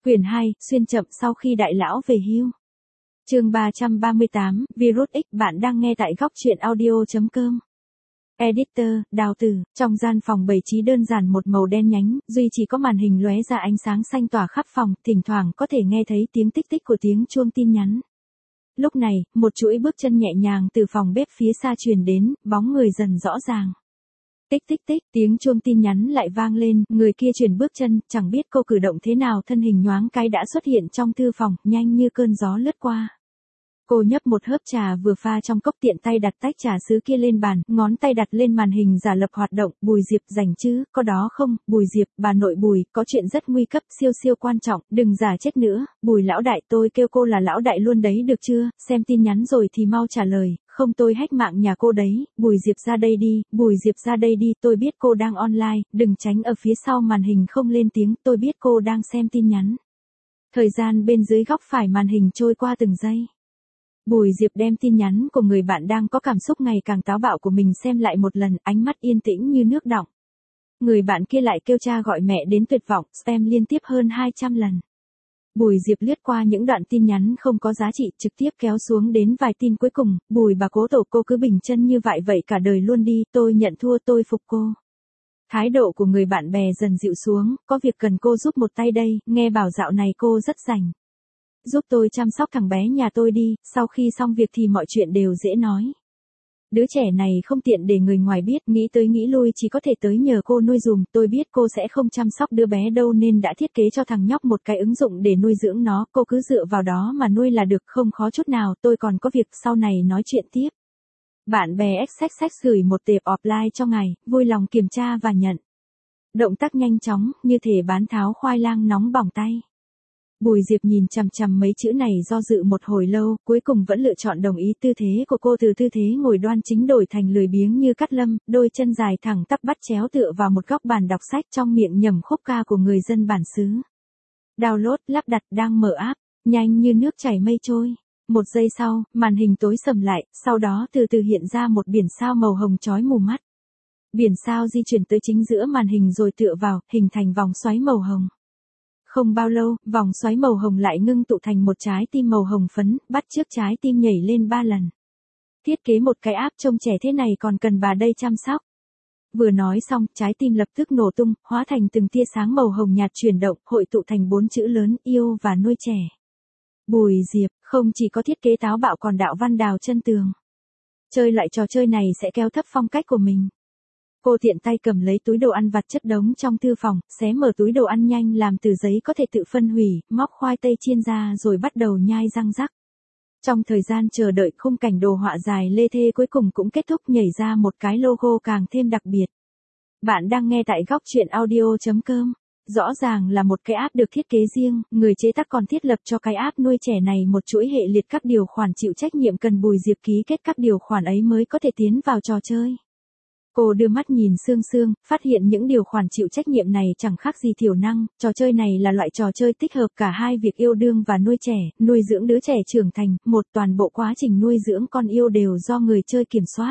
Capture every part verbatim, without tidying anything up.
Quyển hai, xuyên chậm sau khi đại lão về hưu. Chương ba trăm ba mươi tám, Virus X. Bạn đang nghe tại góc truyện audio chấm com. Editor, Đào Tử. Trong gian phòng bày trí đơn giản một màu đen nhánh, duy chỉ có màn hình lóe ra ánh sáng xanh tỏa khắp phòng, thỉnh thoảng có thể nghe thấy tiếng tích tích của tiếng chuông tin nhắn. Lúc này, một chuỗi bước chân nhẹ nhàng từ phòng bếp phía xa truyền đến, bóng người dần rõ ràng. Tích tích tích, tiếng chuông tin nhắn lại vang lên, người kia chuyển bước chân, chẳng biết cô cử động thế nào, thân hình nhoáng cái đã xuất hiện trong thư phòng, nhanh như cơn gió lướt qua. Cô nhấp một hớp trà vừa pha trong cốc, tiện tay đặt tách trà sứ kia lên bàn, ngón tay đặt lên màn hình giả lập hoạt động. Bùi Diệp rảnh chứ, có đó không? Bùi Diệp, bà nội Bùi, có chuyện rất nguy cấp, siêu siêu quan trọng, đừng giả chết nữa. Bùi lão đại, tôi kêu cô là lão đại luôn đấy được chưa? Xem tin nhắn rồi thì mau trả lời, không tôi hack mạng nhà cô đấy. Bùi Diệp ra đây đi, Bùi Diệp ra đây đi, tôi biết cô đang online, đừng tránh ở phía sau màn hình không lên tiếng, tôi biết cô đang xem tin nhắn. Thời gian bên dưới góc phải màn hình trôi qua từng giây. Bùi Diệp đem tin nhắn của người bạn đang có cảm xúc ngày càng táo bạo của mình xem lại một lần, ánh mắt yên tĩnh như nước đọng. Người bạn kia lại kêu cha gọi mẹ đến tuyệt vọng, spam liên tiếp hơn hai trăm lần. Bùi Diệp lướt qua những đoạn tin nhắn không có giá trị, trực tiếp kéo xuống đến vài tin cuối cùng. Bùi bà cố tổ, cô cứ bình chân như vậy vậy cả đời luôn đi, tôi nhận thua, tôi phục cô. Thái độ của người bạn bè dần dịu xuống, có việc cần cô giúp một tay đây, nghe bảo dạo này cô rất rảnh. Giúp tôi chăm sóc thằng bé nhà tôi đi, sau khi xong việc thì mọi chuyện đều dễ nói. Đứa trẻ này không tiện để người ngoài biết, nghĩ tới nghĩ lui chỉ có thể tới nhờ cô nuôi dùm, tôi biết cô sẽ không chăm sóc đứa bé đâu nên đã thiết kế cho thằng nhóc một cái ứng dụng để nuôi dưỡng nó, cô cứ dựa vào đó mà nuôi là được, không khó chút nào, tôi còn có việc sau này nói chuyện tiếp. Bạn bè ích ích ích gửi một tệp offline cho ngài, vui lòng kiểm tra và nhận. Động tác nhanh chóng, như thể bán tháo khoai lang nóng bỏng tay. Bùi Diệp nhìn chằm chằm mấy chữ này do dự một hồi lâu, cuối cùng vẫn lựa chọn đồng ý. Tư thế của cô từ tư thế ngồi đoan chính đổi thành lười biếng như cắt lâm, đôi chân dài thẳng tắp bắt chéo tựa vào một góc bàn đọc sách, trong miệng nhẩm khúc ca của người dân bản xứ. Download, lắp đặt, đang mở app, nhanh như nước chảy mây trôi. Một giây sau, màn hình tối sầm lại, sau đó từ từ hiện ra một biển sao màu hồng chói mù mắt. Biển sao di chuyển tới chính giữa màn hình rồi tựa vào, hình thành vòng xoáy màu hồng. Không bao lâu, vòng xoáy màu hồng lại ngưng tụ thành một trái tim màu hồng phấn, bắt chước trái tim nhảy lên ba lần. Thiết kế một cái app trông trẻ thế này còn cần bà đây chăm sóc. Vừa nói xong, trái tim lập tức nổ tung, hóa thành từng tia sáng màu hồng nhạt chuyển động, hội tụ thành bốn chữ lớn, yêu và nuôi trẻ. Bùi Diệp, không chỉ có thiết kế táo bạo còn đạo văn đào chân tường. Chơi lại trò chơi này sẽ kéo thấp phong cách của mình. Cô tiện tay cầm lấy túi đồ ăn vặt chất đống trong thư phòng, xé mở túi đồ ăn nhanh làm từ giấy có thể tự phân hủy, móc khoai tây chiên ra rồi bắt đầu nhai răng rắc. Trong thời gian chờ đợi, khung cảnh đồ họa dài lê thê cuối cùng cũng kết thúc, nhảy ra một cái logo càng thêm đặc biệt. Bạn đang nghe tại góc truyện audio chấm com. Rõ ràng là một cái app được thiết kế riêng, người chế tác còn thiết lập cho cái app nuôi trẻ này một chuỗi hệ liệt các điều khoản chịu trách nhiệm cần Bùi Diệp ký kết các điều khoản ấy mới có thể tiến vào trò chơi. Cô đưa mắt nhìn Sương Sương, phát hiện những điều khoản chịu trách nhiệm này chẳng khác gì thiểu năng, trò chơi này là loại trò chơi tích hợp cả hai việc yêu đương và nuôi trẻ, nuôi dưỡng đứa trẻ trưởng thành, một toàn bộ quá trình nuôi dưỡng con yêu đều do người chơi kiểm soát.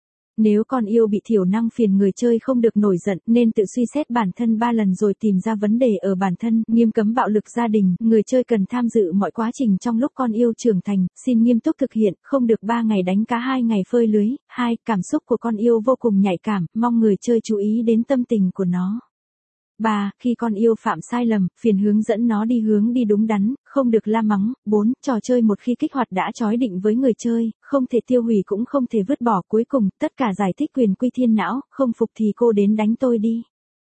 Nếu con yêu bị thiểu năng phiền người chơi không được nổi giận nên tự suy xét bản thân ba lần rồi tìm ra vấn đề ở bản thân, nghiêm cấm bạo lực gia đình, người chơi cần tham dự mọi quá trình trong lúc con yêu trưởng thành, xin nghiêm túc thực hiện, không được ba ngày đánh cá hai ngày phơi lưới. Hai, cảm xúc của con yêu vô cùng nhạy cảm, mong người chơi chú ý đến tâm tình của nó. Ba, khi con yêu phạm sai lầm, phiền hướng dẫn nó đi hướng đi đúng đắn, không được la mắng. Bốn, trò chơi một khi kích hoạt đã trói định với người chơi, không thể tiêu hủy cũng không thể vứt bỏ. Cuối cùng, tất cả giải thích quyền quy thiên não, không phục thì cô đến đánh tôi đi.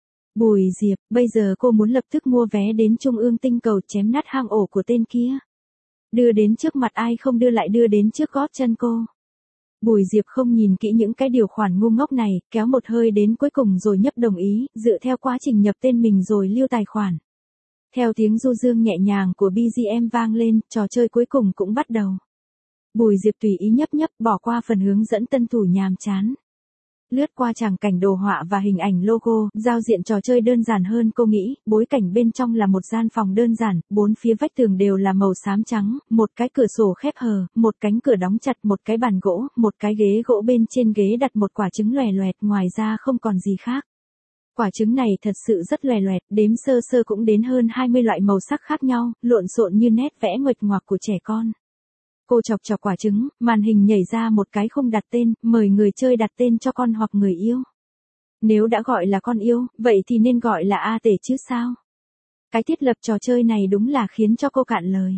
Bùi Diệp, bây giờ cô muốn lập tức mua vé đến Trung ương tinh cầu chém nát hang ổ của tên kia. Đưa đến trước mặt ai không đưa lại đưa đến trước gót chân cô. Bùi Diệp không nhìn kỹ những cái điều khoản ngu ngốc này, kéo một hơi đến cuối cùng rồi nhấp đồng ý, dựa theo quá trình nhập tên mình rồi lưu tài khoản. Theo tiếng du dương nhẹ nhàng của bê giê em vang lên, trò chơi cuối cùng cũng bắt đầu. Bùi Diệp tùy ý nhấp nhấp, bỏ qua phần hướng dẫn tân thủ nhàm chán. Lướt qua tràng cảnh đồ họa và hình ảnh logo, giao diện trò chơi đơn giản hơn cô nghĩ, bối cảnh bên trong là một gian phòng đơn giản, bốn phía vách tường đều là màu xám trắng, một cái cửa sổ khép hờ, một cánh cửa đóng chặt, một cái bàn gỗ, một cái ghế gỗ bên trên ghế đặt một quả trứng loè loẹt, ngoài ra không còn gì khác. Quả trứng này thật sự rất loè loẹt, đếm sơ sơ cũng đến hơn hai mươi loại màu sắc khác nhau, lộn xộn như nét vẽ nguệch ngoạc của trẻ con. Cô chọc chọc quả trứng, màn hình nhảy ra một cái khung đặt tên, mời người chơi đặt tên cho con hoặc người yêu. Nếu đã gọi là con yêu, vậy thì nên gọi là A Tể chứ sao? Cái thiết lập trò chơi này đúng là khiến cho cô cạn lời.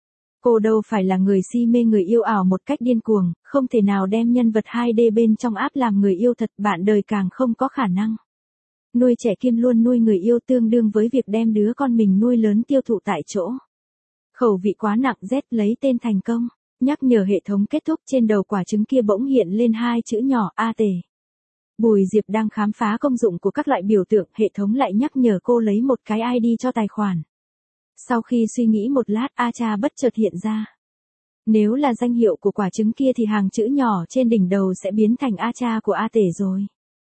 Cô đâu phải là người si mê người yêu ảo một cách điên cuồng, không thể nào đem nhân vật hai D bên trong app làm người yêu thật, bạn đời càng không có khả năng. Nuôi trẻ kiêm luôn nuôi người yêu tương đương với việc đem đứa con mình nuôi lớn tiêu thụ tại chỗ. Khẩu vị quá nặng, Z lấy tên thành công. Nhắc nhở hệ thống kết thúc, trên đầu quả trứng kia bỗng hiện lên hai chữ nhỏ A Tể. Bùi Diệp đang khám phá công dụng của các loại biểu tượng, hệ thống lại nhắc nhở cô lấy một cái I D cho tài khoản. Sau khi suy nghĩ một lát, A Cha bất chợt hiện ra. Nếu là danh hiệu của quả trứng kia thì hàng chữ nhỏ trên đỉnh đầu sẽ biến thành A Cha của A Tể rồi.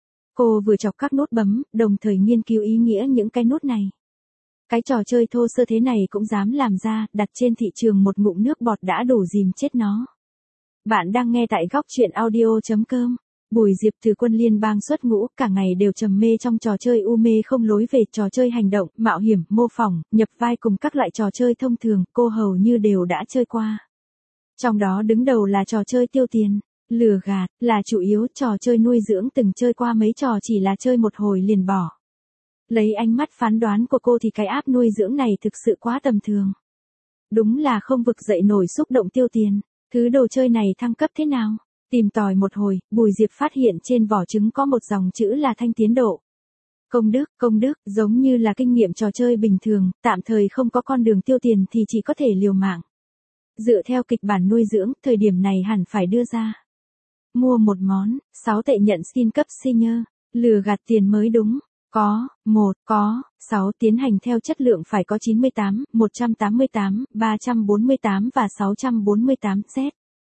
Cô vừa chọc các nút bấm, đồng thời nghiên cứu ý nghĩa những cái nút này. Cái trò chơi thô sơ thế này cũng dám làm ra, đặt trên thị trường một ngụm nước bọt đã đủ dìm chết nó. Bạn đang nghe tại góc truyện audio chấm com. Bùi Diệp từ quân liên bang xuất ngũ, cả ngày đều trầm mê trong trò chơi u mê không lối về, trò chơi hành động, mạo hiểm, mô phỏng, nhập vai cùng các loại trò chơi thông thường, cô hầu như đều đã chơi qua. Trong đó đứng đầu là trò chơi tiêu tiền, lừa gạt, là chủ yếu, trò chơi nuôi dưỡng từng chơi qua mấy trò chỉ là chơi một hồi liền bỏ. Lấy ánh mắt phán đoán của cô thì cái app nuôi dưỡng này thực sự quá tầm thường. Đúng là không vực dậy nổi xúc động tiêu tiền, thứ đồ chơi này thăng cấp thế nào? Tìm tòi một hồi, Bùi Diệp phát hiện trên vỏ trứng có một dòng chữ là thanh tiến độ. Công đức, công đức, giống như là kinh nghiệm trò chơi bình thường, tạm thời không có con đường tiêu tiền thì chỉ có thể liều mạng. Dựa theo kịch bản nuôi dưỡng, thời điểm này hẳn phải đưa ra. Mua một món, sáu tệ nhận skin cấp senior, lừa gạt tiền mới đúng. Có, một, có, sáu tiến hành theo chất lượng phải có chín mươi tám, một trăm tám mươi tám, ba trăm bốn mươi tám và sáu trăm bốn mươi tám Z.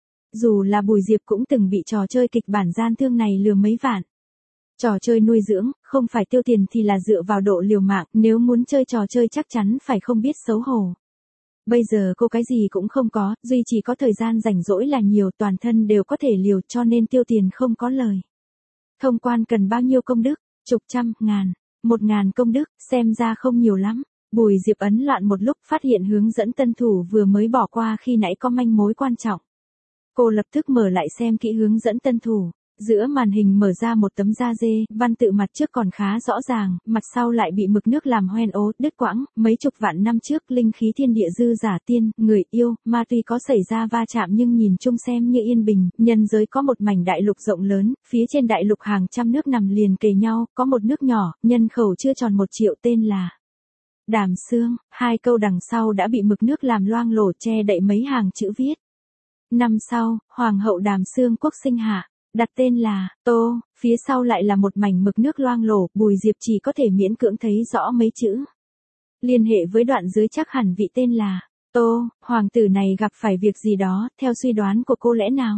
Dù là Bùi Diệp cũng từng bị trò chơi kịch bản gian thương này lừa mấy vạn. Trò chơi nuôi dưỡng, không phải tiêu tiền thì là dựa vào độ liều mạng, nếu muốn chơi trò chơi chắc chắn phải không biết xấu hổ. Bây giờ cô cái gì cũng không có, duy chỉ có thời gian rảnh rỗi là nhiều, toàn thân đều có thể liều cho nên tiêu tiền không có lời. Thông quan cần bao nhiêu công đức? Chục trăm, ngàn, một ngàn công đức, xem ra không nhiều lắm. Bùi Diệp ấn loạn một lúc, phát hiện hướng dẫn tân thủ vừa mới bỏ qua khi nãy có manh mối quan trọng. Cô lập tức mở lại xem kỹ hướng dẫn tân thủ. Giữa màn hình mở ra một tấm da dê, văn tự mặt trước còn khá rõ ràng, mặt sau lại bị mực nước làm hoen ố, đứt quãng. Mấy chục vạn năm trước, linh khí thiên địa dư giả tiên, người yêu, ma tuy có xảy ra va chạm nhưng nhìn chung xem như yên bình. Nhân giới có một mảnh đại lục rộng lớn, phía trên đại lục hàng trăm nước nằm liền kề nhau, có một nước nhỏ, nhân khẩu chưa tròn một triệu, tên là Đàm Xương. Hai câu đằng sau đã bị mực nước làm loang lổ che đậy mấy hàng chữ viết. Năm sau, Hoàng hậu Đàm Xương quốc sinh hạ. Đặt tên là Tô, phía sau lại là một mảnh mực nước loang lổ, Bùi Diệp chỉ có thể miễn cưỡng thấy rõ mấy chữ. Liên hệ với đoạn dưới chắc hẳn vị tên là Tô, hoàng tử này gặp phải việc gì đó, theo suy đoán của cô lẽ nào?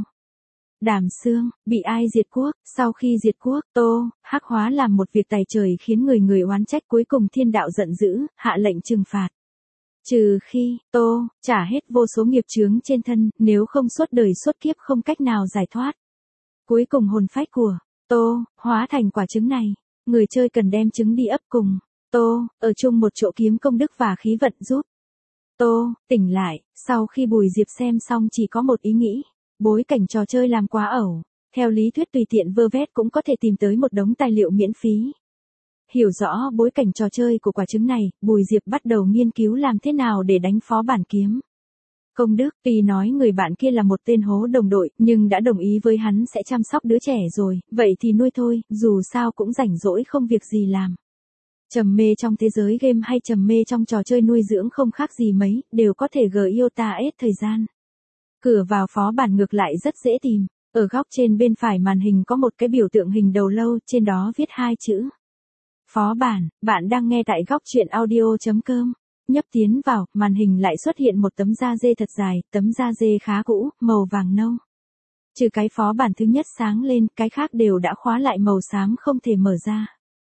Đàm Xương, bị ai diệt quốc, sau khi diệt quốc, Tô, hắc hóa làm một việc tày trời khiến người người oán trách, cuối cùng thiên đạo giận dữ, hạ lệnh trừng phạt. Trừ khi, Tô, trả hết vô số nghiệp chướng trên thân, nếu không suốt đời suốt kiếp không cách nào giải thoát. Cuối cùng hồn phách của Tô hóa thành quả trứng này, người chơi cần đem trứng đi ấp cùng Tô ở chung một chỗ kiếm công đức và khí vận giúp Tô tỉnh lại. Sau khi Bùi Diệp xem xong chỉ có một ý nghĩ, bối cảnh trò chơi làm quá ẩu. Theo lý thuyết tùy tiện vơ vét cũng có thể tìm tới một đống tài liệu miễn phí. Hiểu rõ bối cảnh trò chơi của quả trứng này, Bùi Diệp bắt đầu nghiên cứu làm thế nào để đánh phó bản kiếm công đức. Tuy nói người bạn kia là một tên hố đồng đội, nhưng đã đồng ý với hắn sẽ chăm sóc đứa trẻ rồi, vậy thì nuôi thôi, dù sao cũng rảnh rỗi không việc gì làm. Trầm mê trong thế giới game hay trầm mê trong trò chơi nuôi dưỡng không khác gì mấy, đều có thể gờ yêu ta ết thời gian. Cửa vào phó bản ngược lại rất dễ tìm, ở góc trên bên phải màn hình có một cái biểu tượng hình đầu lâu, trên đó viết hai chữ phó bản. Bạn đang nghe tại góc truyện audio chấm com. Nhấp tiến vào, màn hình lại xuất hiện một tấm da dê thật dài, tấm da dê khá cũ, màu vàng nâu. Trừ cái phó bản thứ nhất sáng lên, cái khác đều đã khóa lại màu xám không thể mở ra.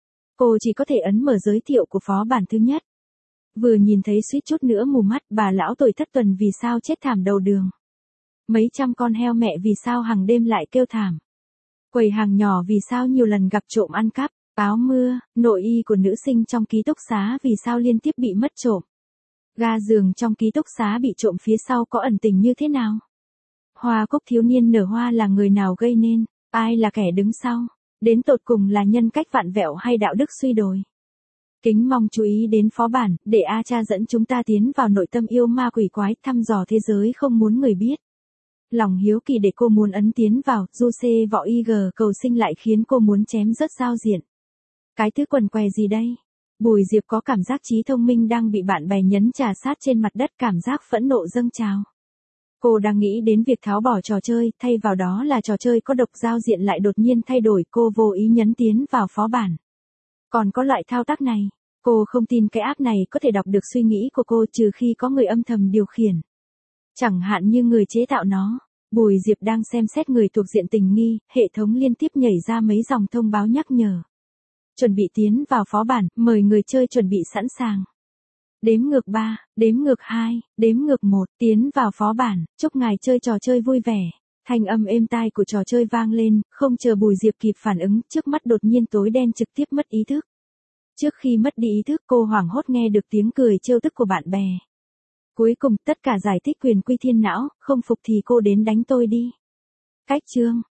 Cô chỉ có thể ấn mở giới thiệu của phó bản thứ nhất. Vừa nhìn thấy suýt chút nữa mù mắt, bà lão tuổi thất tuần vì sao chết thảm đầu đường. Mấy trăm con heo mẹ vì sao hàng đêm lại kêu thảm. Quầy hàng nhỏ vì sao nhiều lần gặp trộm ăn cắp. Áo mưa, nội y của nữ sinh trong ký túc xá vì sao liên tiếp bị mất trộm? Ga giường trong ký túc xá bị trộm phía sau có ẩn tình như thế nào? Hoa cúc thiếu niên nở hoa là người nào gây nên? Ai là kẻ đứng sau? Đến tột cùng là nhân cách vặn vẹo hay đạo đức suy đồi? Kính mong chú ý đến phó bản, để A Cha dẫn chúng ta tiến vào nội tâm yêu ma quỷ quái, thăm dò thế giới không muốn người biết. Lòng hiếu kỳ để cô muốn ấn tiến vào, du xê võ y gờ cầu sinh lại khiến cô muốn chém rớt giao diện. Cái thứ quần què gì đây? Bùi Diệp có cảm giác trí thông minh đang bị bạn bè nhấn trà sát trên mặt đất, cảm giác phẫn nộ dâng trào. Cô đang nghĩ đến việc tháo bỏ trò chơi, thay vào đó là trò chơi có độc, giao diện lại đột nhiên thay đổi, cô vô ý nhấn tiến vào phó bản. Còn có loại thao tác này, cô không tin cái app này có thể đọc được suy nghĩ của cô trừ khi có người âm thầm điều khiển. Chẳng hạn như người chế tạo nó. Bùi Diệp đang xem xét người thuộc diện tình nghi, hệ thống liên tiếp nhảy ra mấy dòng thông báo nhắc nhở. Chuẩn bị tiến vào phó bản, mời người chơi chuẩn bị sẵn sàng. Đếm ngược ba, đếm ngược hai, đếm ngược một, tiến vào phó bản, chúc ngài chơi trò chơi vui vẻ. Thanh âm êm tai của trò chơi vang lên, không chờ Bùi Diệp kịp phản ứng, trước mắt đột nhiên tối đen, trực tiếp mất ý thức. Trước khi mất đi ý thức, cô hoảng hốt nghe được tiếng cười trêu tức của bạn bè. Cuối cùng, tất cả giải thích quyền quy thiên não, không phục thì cô đến đánh tôi đi. Cách chương